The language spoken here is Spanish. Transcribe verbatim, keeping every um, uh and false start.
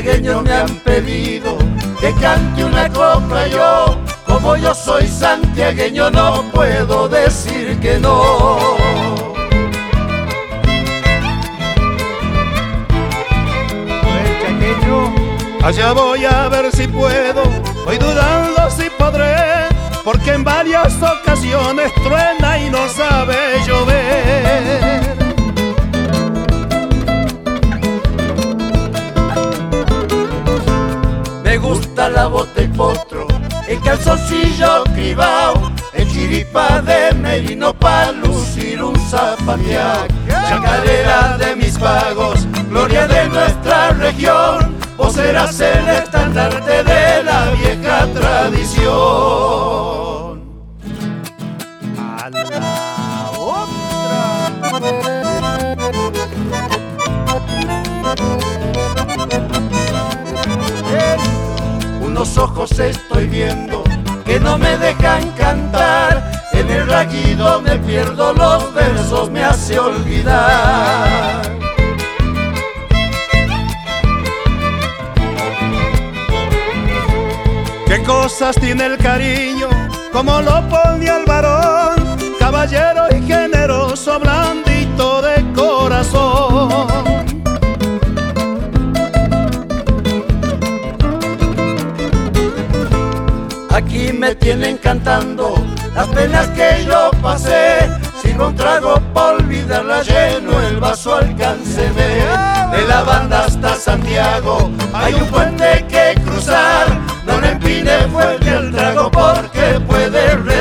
santiagueños me han pedido que cante una copla yo. Como yo soy santiagueño no puedo decir que no. Allá voy a ver si puedo, voy dudando si podré, porque en varias ocasiones truena y no sabe llover. Me gusta la bota y potro, el calzoncillo cribao, el chiripa de merino pa' lucir un zapateado. Chacarera de mis pagos, gloria de nuestra región, vos serás el estandarte de la vieja tradición. A la otra. Unos ojos estoy viendo que no me dejan cantar, en el raguido me pierdo, los versos me hace olvidar. ¿Qué cosas tiene el cariño? Como lo ponía el varón, caballero y generoso, blandito de corazón. Aquí me tienen cantando las penas que yo pasé, sirvo un trago pa' olvidarla, lleno el vaso, alcánceme. De la banda hasta Santiago hay un puente que cruzar, no le empine fuerte el trago porque puede